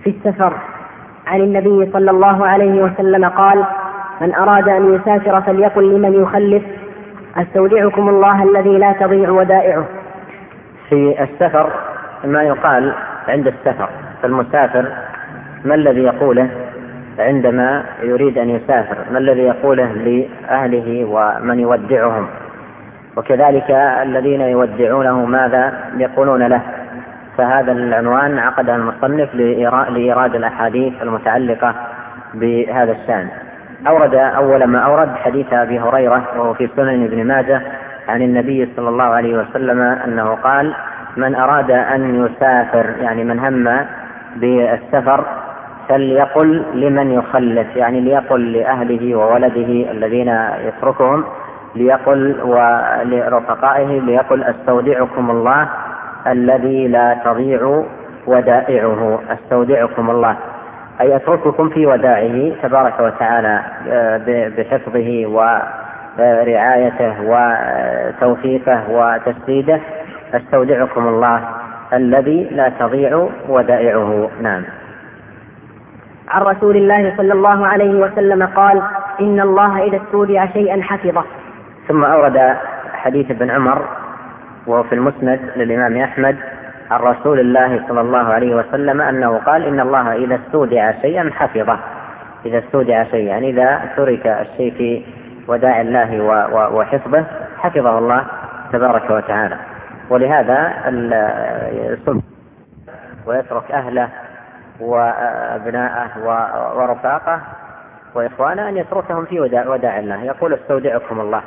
في السفر عن النبي صلى الله عليه وسلم قال: من أراد أن يسافر فليقل لمن يخلف: استودعكم الله الذي لا تضيع ودائعه. في السفر ما يقال عند السفر، فالمسافر ما الذي يقوله عندما يريد أن يسافر؟ ما الذي يقوله لأهله ومن يودعهم؟ وكذلك الذين يودعونه ماذا يقولون له؟ فهذا العنوان عقده المصنف لإيراد الأحاديث المتعلقة بهذا الشأن. أورد أول ما أورد حديث أبي هريرة وهو في سنن ابن ماجه عن النبي صلى الله عليه وسلم أنه قال: من أراد أن يسافر، يعني من هم بالسفر، فليقل لمن يخلف، يعني ليقل لأهله وولده الذين يتركهم، ليقل ولرفقائه، ليقل: استودعكم الله الذي لا تضيع ودائعه. استودعكم الله أي أترككم في ودائعه تبارك وتعالى بحفظه ورعايته وتوفيقه وتسديده. استودعكم الله الذي لا تضيع ودائعه. نعم. عن رسول الله صلى الله عليه وسلم قال: إن الله إذا استودع شيئا حفظه. ثم أورد حديث ابن عمر وهو في المسند للإمام أحمد عن رسول الله صلى الله عليه وسلم أنه قال: إن الله إذا استودع شيئا حفظه. إذا استودع شيئا يعني إذا ترك الشيء في وداع الله وحفظه حفظه الله تبارك وتعالى. ولهذا السلطان ويترك أهله وأبناءه ورفاقه وإخوانه أن يتركهم في وداع الله، يقول: استودعكم الله.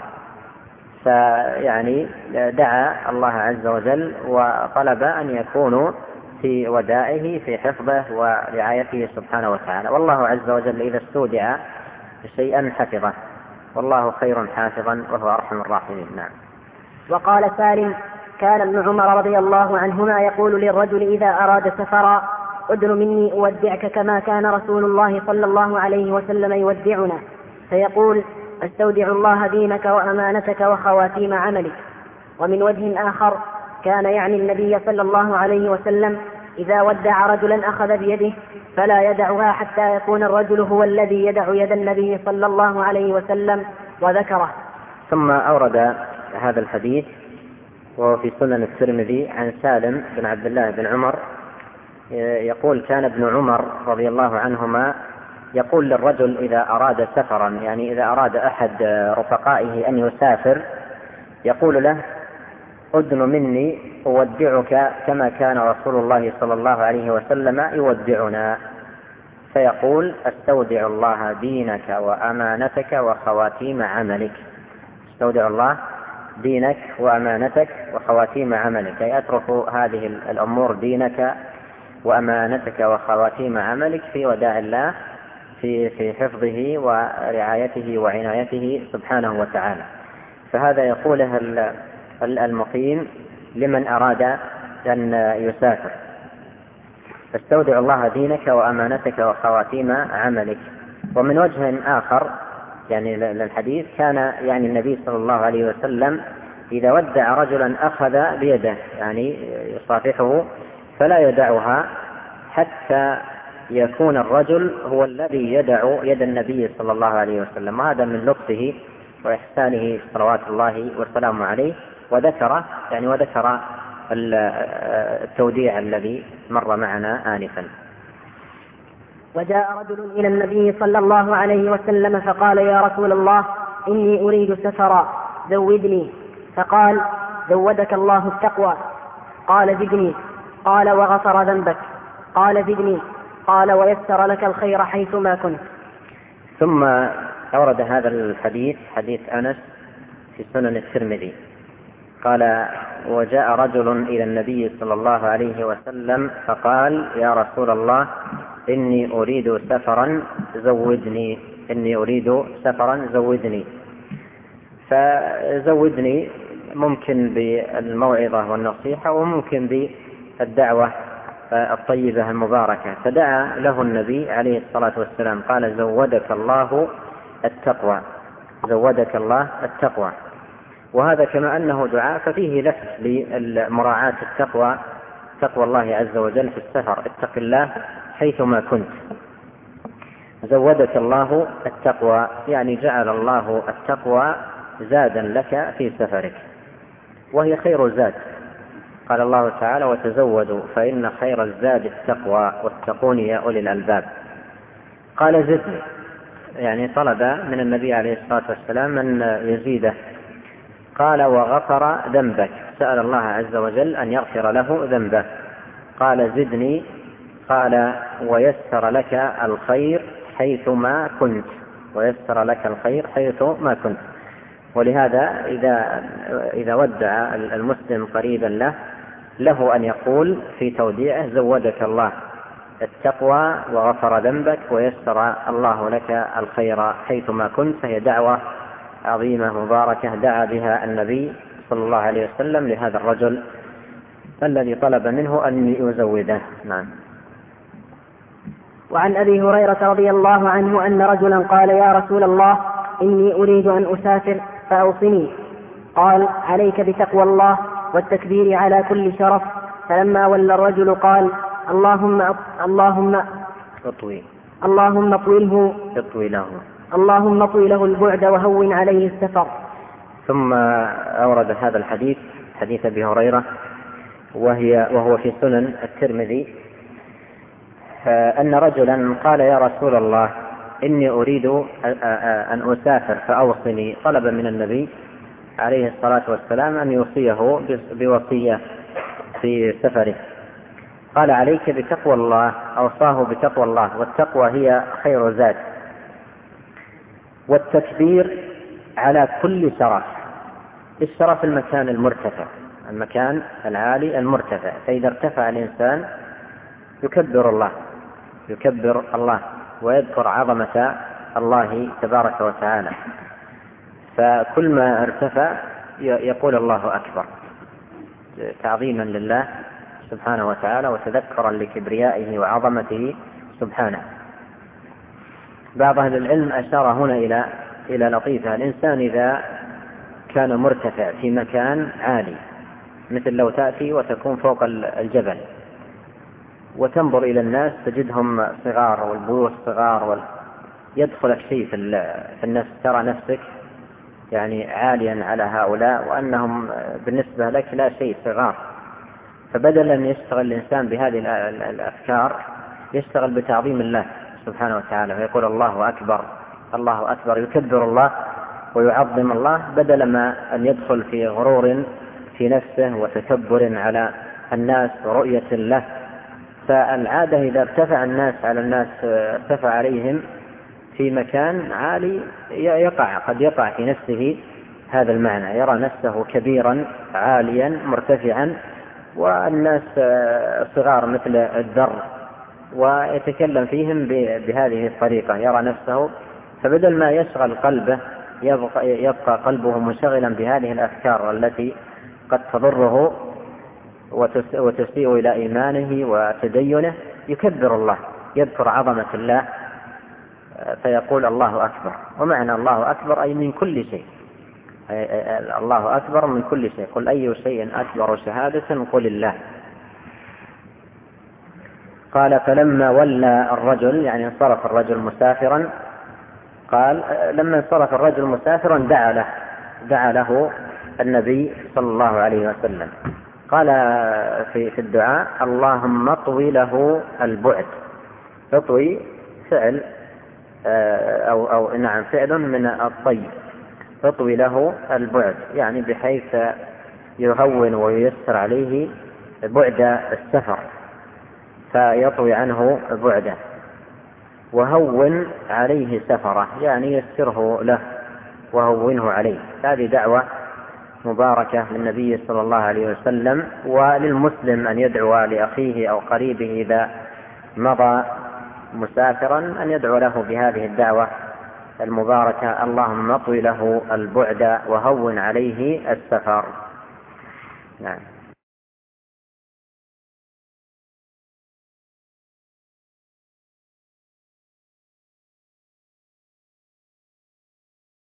فيعني دعا الله عز وجل وطلب أن يكونوا في ودائه في حفظه ورعايته سبحانه وتعالى. والله عز وجل إذا استودع شيئا حفظه، والله خير حافظا وهو أرحم الراحمين. نعم. وقال سالم: كان ابن عمر رضي الله عنهما يقول للرجل إذا أراد سفرا: ادن مني أودعك كما كان رسول الله صلى الله عليه وسلم يودعنا، فيقول: استودع الله دينك وأمانتك وخواتيم عملك. ومن وجه آخر كان يعني النبي صلى الله عليه وسلم إذا ودع رجلا أخذ بيده فلا يدعها حتى يكون الرجل هو الذي يدع يد النبي صلى الله عليه وسلم، وذكره. ثم أورد هذا الحديث وهو في سنن الترمذي عن سالم بن عبد الله بن عمر يقول: كان ابن عمر رضي الله عنهما يقول للرجل إذا أراد سفرا، يعني إذا أراد أحد رفقائه أن يسافر، يقول له: أدن مني أودعك كما كان رسول الله صلى الله عليه وسلم يودعنا. فيقول: استودع الله دينك وأمانتك وخواتيم عملك. استودع الله دينك وأمانتك وخواتيم عملك، أي أترك هذه الأمور، دينك وأمانتك وخواتيم عملك، في وداع الله في حفظه ورعايته وعنايته سبحانه وتعالى. فهذا يقوله المقيم لمن أراد أن يسافر: فاستودع الله دينك وأمانتك وخواتيم عملك. ومن وجه آخر يعني للحديث كان يعني النبي صلى الله عليه وسلم إذا ودع رجلا أخذ بيده، يعني يصافحه فلا يدعها حتى يكون الرجل هو الذي يدع يد النبي صلى الله عليه وسلم. وهذا من لطفه وإحسانه صلوات الله والسلام عليه. وذكر التوديع الذي مر معنا آنفا. وجاء رجل إلى النبي صلى الله عليه وسلم فقال: يا رسول الله، إني أريد سفرا، زودني. فقال: زودك الله التقوى. قال: زدني. قال: وغفر ذنبك. قال: زدني. قال: ويسر لك الخير حيثما كنت. ثم أورد هذا الحديث حديث أنس في سنن الترمذي قال: وجاء رجل إلى النبي صلى الله عليه وسلم فقال: يا رسول الله، إني أريد سفرا زودني. إني أريد سفرا زودني. فزودني ممكن بالموعظة والنصيحة، وممكن بالدعوة الطيبة المباركة. فدعا له النبي عليه الصلاة والسلام قال: زودك الله التقوى. زودك الله التقوى. وهذا كما أنه دعاء ففيه لفت لمراعاة التقوى، تقوى الله عز وجل في السفر. اتق الله حيثما كنت. زودك الله التقوى، يعني جعل الله التقوى زادا لك في سفرك، وهي خير زاد. قال الله تعالى: وتزودوا فإن خير الزاد التقوى واتقون يا أولي الألباب. قال: زدني، يعني طلب من النبي عليه الصلاة والسلام أن يزيده. قال: وغفر ذنبك، سأل الله عز وجل أن يغفر له ذنبه. قال: زدني. قال: ويسر لك الخير حيثما كنت، ويسر لك الخير حيثما كنت. ولهذا إذا ودع المسلم قريبا له أن يقول في توديعه: زودك الله التقوى وغفر ذنبك ويسر الله لك الخير حيثما كنت. فهي دعوة عظيمة مباركة دعا بها النبي صلى الله عليه وسلم لهذا الرجل الذي طلب منه أن يزوده. نعم. وعن أبي هريرة رضي الله عنه أن رجلا قال: يا رسول الله، إني أريد أن أسافر فأوصني. قال: عليك بتقوى الله والتكبير على كل شرف. فلما ولى الرجل قال: اللهم طوله البعد وهون عليه السفر. ثم أورد هذا الحديث، حديث أبي هريرة، وهو في سنن الترمذي، أن رجلا قال: يا رسول الله، إني أريد أن أسافر فأوصني. طلب من النبي عليه الصلاة والسلام أن يوصيه بوصية في سفره. قال: عليك بتقوى الله. أوصاه بتقوى الله، والتقوى هي خير زاد، والتكبير على كل شرف. الشرف المكان المرتفع، المكان العالي المرتفع. فإذا ارتفع الإنسان يكبر الله ويذكر عظمة الله تبارك وتعالى. فكل ما ارتفع يقول الله أكبر، تعظيما لله سبحانه وتعالى وتذكرا لكبريائه وعظمته سبحانه. بعض أهل العلم أشار هنا إلى لطيفة: الإنسان إذا كان مرتفع في مكان عالي، مثل لو تأتي وتكون فوق الجبل وتنظر إلى الناس تجدهم صغار والبيوت صغار، يدخلك شيء في النفس، ترى نفسك يعني عاليا على هؤلاء وأنهم بالنسبة لك لا شيء، صغار. فبدلا أن يشتغل الإنسان بهذه الأفكار يشتغل بتعظيم الله سبحانه وتعالى، ويقول الله أكبر الله أكبر، يكبر الله ويعظم الله، بدل ما أن يدخل في غرور في نفسه وتكبر على الناس ورؤية له. فالعادة إذا ارتفع الناس على الناس، ارتفع عليهم في مكان عالي، قد يقع في نفسه هذا المعنى، يرى نفسه كبيرا عاليا مرتفعا والناس صغار مثل الذر، ويتكلم فيهم بهذه الطريقة، يرى نفسه. فبدل ما يشغل قلبه يبقى قلبه منشغلا بهذه الأفكار التي قد تضره وتسيء إلى إيمانه وتدينه، يكبر الله، يذكر عظمة الله فيقول الله أكبر. ومعنى الله أكبر أي من كل شيء، الله أكبر من كل شيء. قل أي شيء أكبر شهادة قل الله. قال: فلما ولى الرجل، يعني انصرف الرجل مسافرا، قال: لما انصرف الرجل مسافرا دعا له النبي صلى الله عليه وسلم. قال في الدعاء: اللهم اطوي له البعد. اطوي فعل نعم فعل من الطي، اطوي له البعد، يعني بحيث يهون وييسر عليه بعد السفر، فيطوي عنه بعده. وهون عليه سفره، يعني يسره له وهونه عليه. هذه دعوة مباركة للنبي صلى الله عليه وسلم، وللمسلم أن يدعو لأخيه أو قريبه إذا مضى مسافرا أن يدعو له بهذه الدعوة المباركة: اللهم اطوي له البعد وهون عليه السفر. نعم.